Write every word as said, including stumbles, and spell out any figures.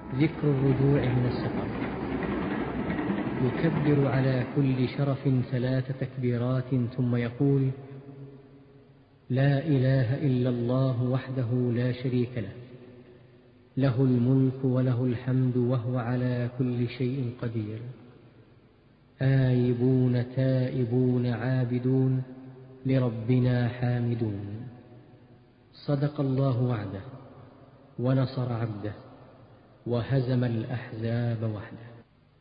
ذكر الرجوع من السفر. يكبر على كل شرف ثلاث تكبيرات ثم يقول: لا إله إلا الله وحده لا شريك له، له الملك وله الحمد وهو على كل شيء قدير. آيبون تائبون عابدون لربنا حامدون. صدق الله وعده ونصر عبده وهزم الأحزاب وحده.